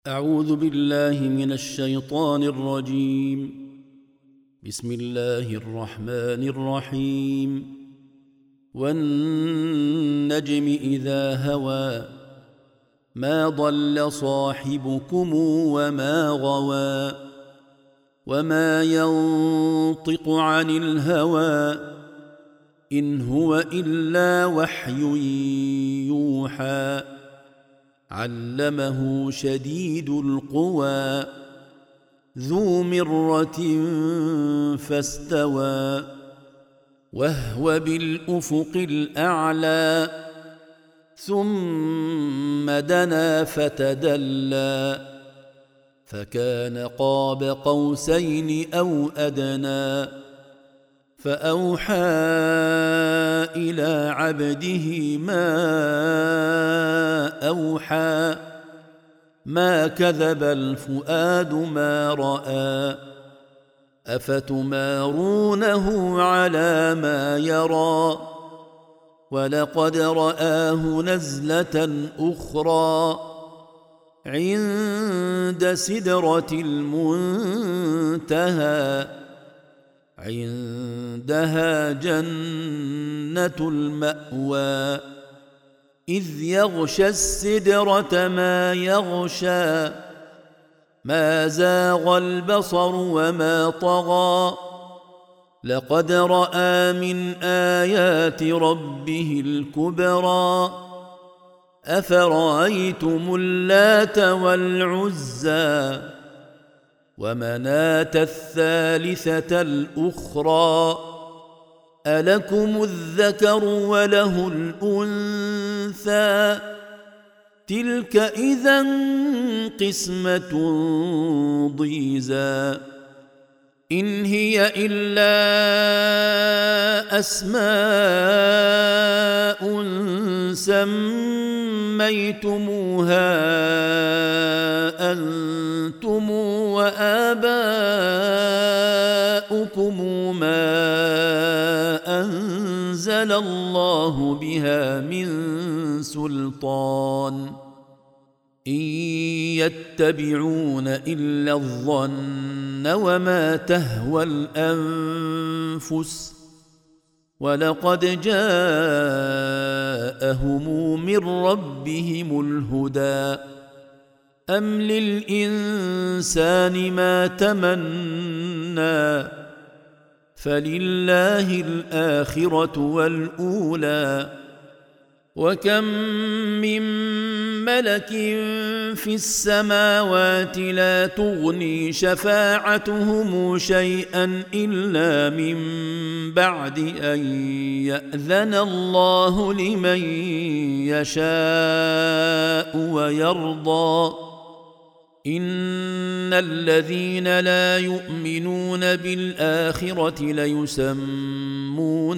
أعوذ بالله من الشيطان الرجيم. بسم الله الرحمن الرحيم. والنجم إذا هوى ما ضل صاحبكم وما غوى وما ينطق عن الهوى إن هو إلا وحي يوحى علمه شديد القوى ذو مرة فاستوى وهو بالأفق الأعلى ثم دنا فتدلى فكان قاب قوسين أو أدنى فأوحى إلى عبده ما أوحى ما كذب الفؤاد ما رأى أفتمارونه على ما يرى ولقد رآه نزلة أخرى عند سدرة المنتهى عندها جنة المأوى إذ يغشى السدرة ما يغشى ما زاغ البصر وما طغى لقد رأى من آيات ربه الكبرى أفرأيتم اللات والعزى ومناة الثالثة الأخرى ألكم الذكر وله الأنثى تلك إذا قسمة ضيزى إن هي إلا أسماء سميتموها أنتم وآباؤكم ما أنزل الله بها من سلطان إن يتبعون إلا الظن وما تهوى الأنفس ولقد جاءهم من ربهم الهدى أم للإنسان ما تمنى فلله الآخرة والأولى وكم من ملك في السماوات لا تغني شفاعتهم شيئا إلا من بعد أن يأذن الله لمن يشاء ويرضى إن الذين لا يؤمنون بالآخرة ليسمون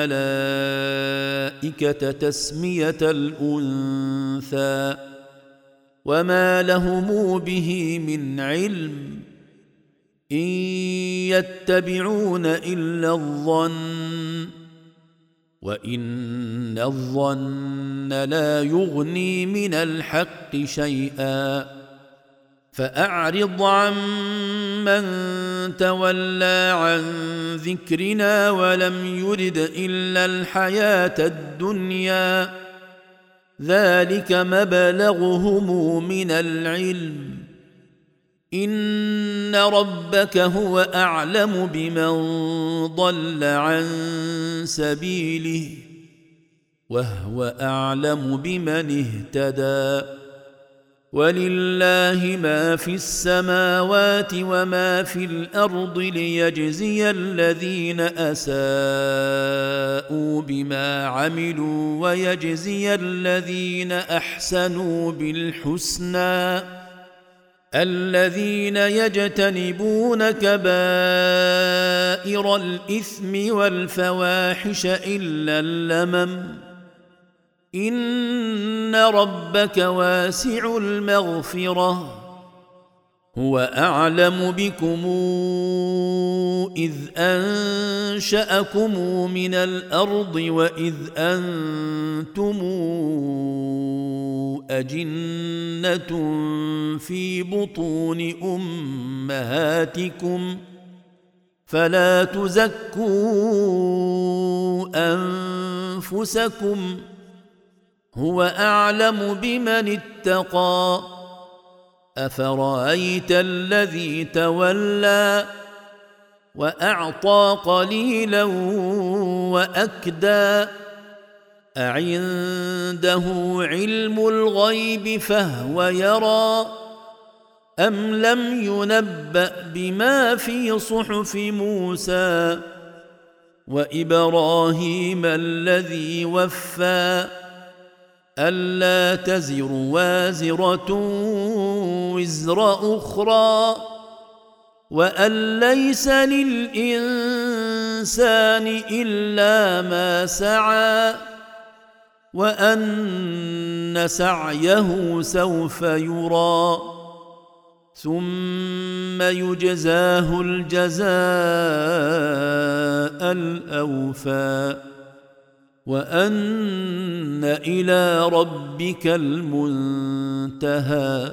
الملائكة تسمية الأنثى وما لهم به من علم إن يتبعون إلا الظن وإن الظن لا يغني من الحق شيئا فأعرض عن من تولى عن ذكرنا ولم يرد إلا الحياة الدنيا ذلك مبلغهم من العلم إن ربك هو أعلم بمن ضل عن سبيله وهو أعلم بمن اهتدى ولله ما في السماوات وما في الأرض ليجزي الذين أساءوا بما عملوا ويجزي الذين أحسنوا بالحسنى الذين يجتنبون كبائر الإثم والفواحش إلا اللمم إن ربك واسع المغفرة هو أعلم بكم إذ أنشأكم من الأرض وإذ أنتم أجنة في بطون أمهاتكم فلا تزكوا أنفسكم هو أعلم بمن اتقى أفرأيت الذي تولى وأعطى قليلا وأكدى أعنده علم الغيب فهو يرى أم لم ينبأ بما في صحف موسى وإبراهيم الذي وفى ألا تزر وازرة وزر أخرى وأن ليس للإنسان إلا ما سعى وأن سعيه سوف يرى ثم يجزاه الجزاء الأوفى وأن إلى ربك المنتهى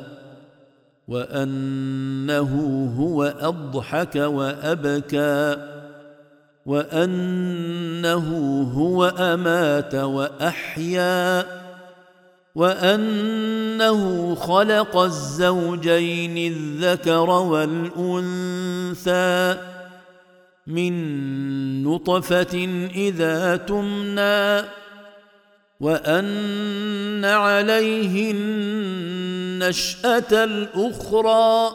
وأنه هو أضحك وأبكى وأنه هو أمات وأحيا وأنه خلق الزوجين الذكر والأنثى من نطفة إذا تمنى وأن عليه النشأة الأخرى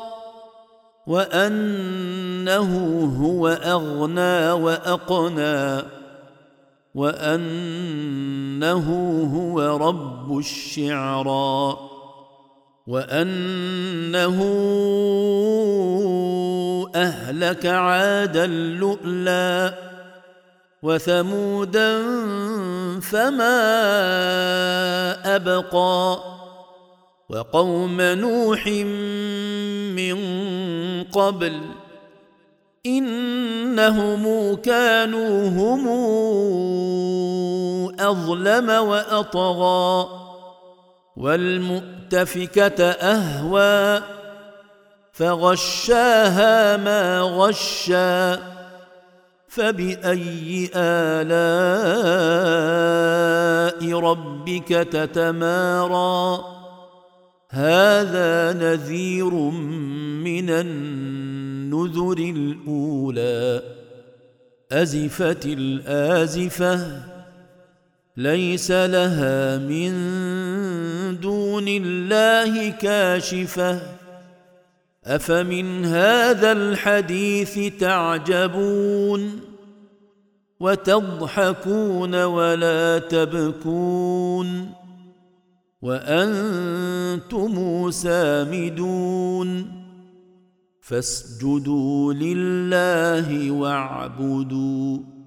وأنه هو أغنى وأقنى وأنه هو رب الشعرى وأنه أهلك عادا اللؤلؤ وثمودا فما أبقى وقوم نوح من قبل إنهم كانوا هم أظلم وأطغى والمؤتفكة أهوى فغشاها ما غشى فبأي آلاء ربك تتمارى هذا نذير من النذر الأولى أزفت الآزفة ليس لها من دون الله كاشفة أفمن هذا الحديث تعجبون وتضحكون ولا تبكون وأنتم سامدون فاسجدوا لله واعبدوا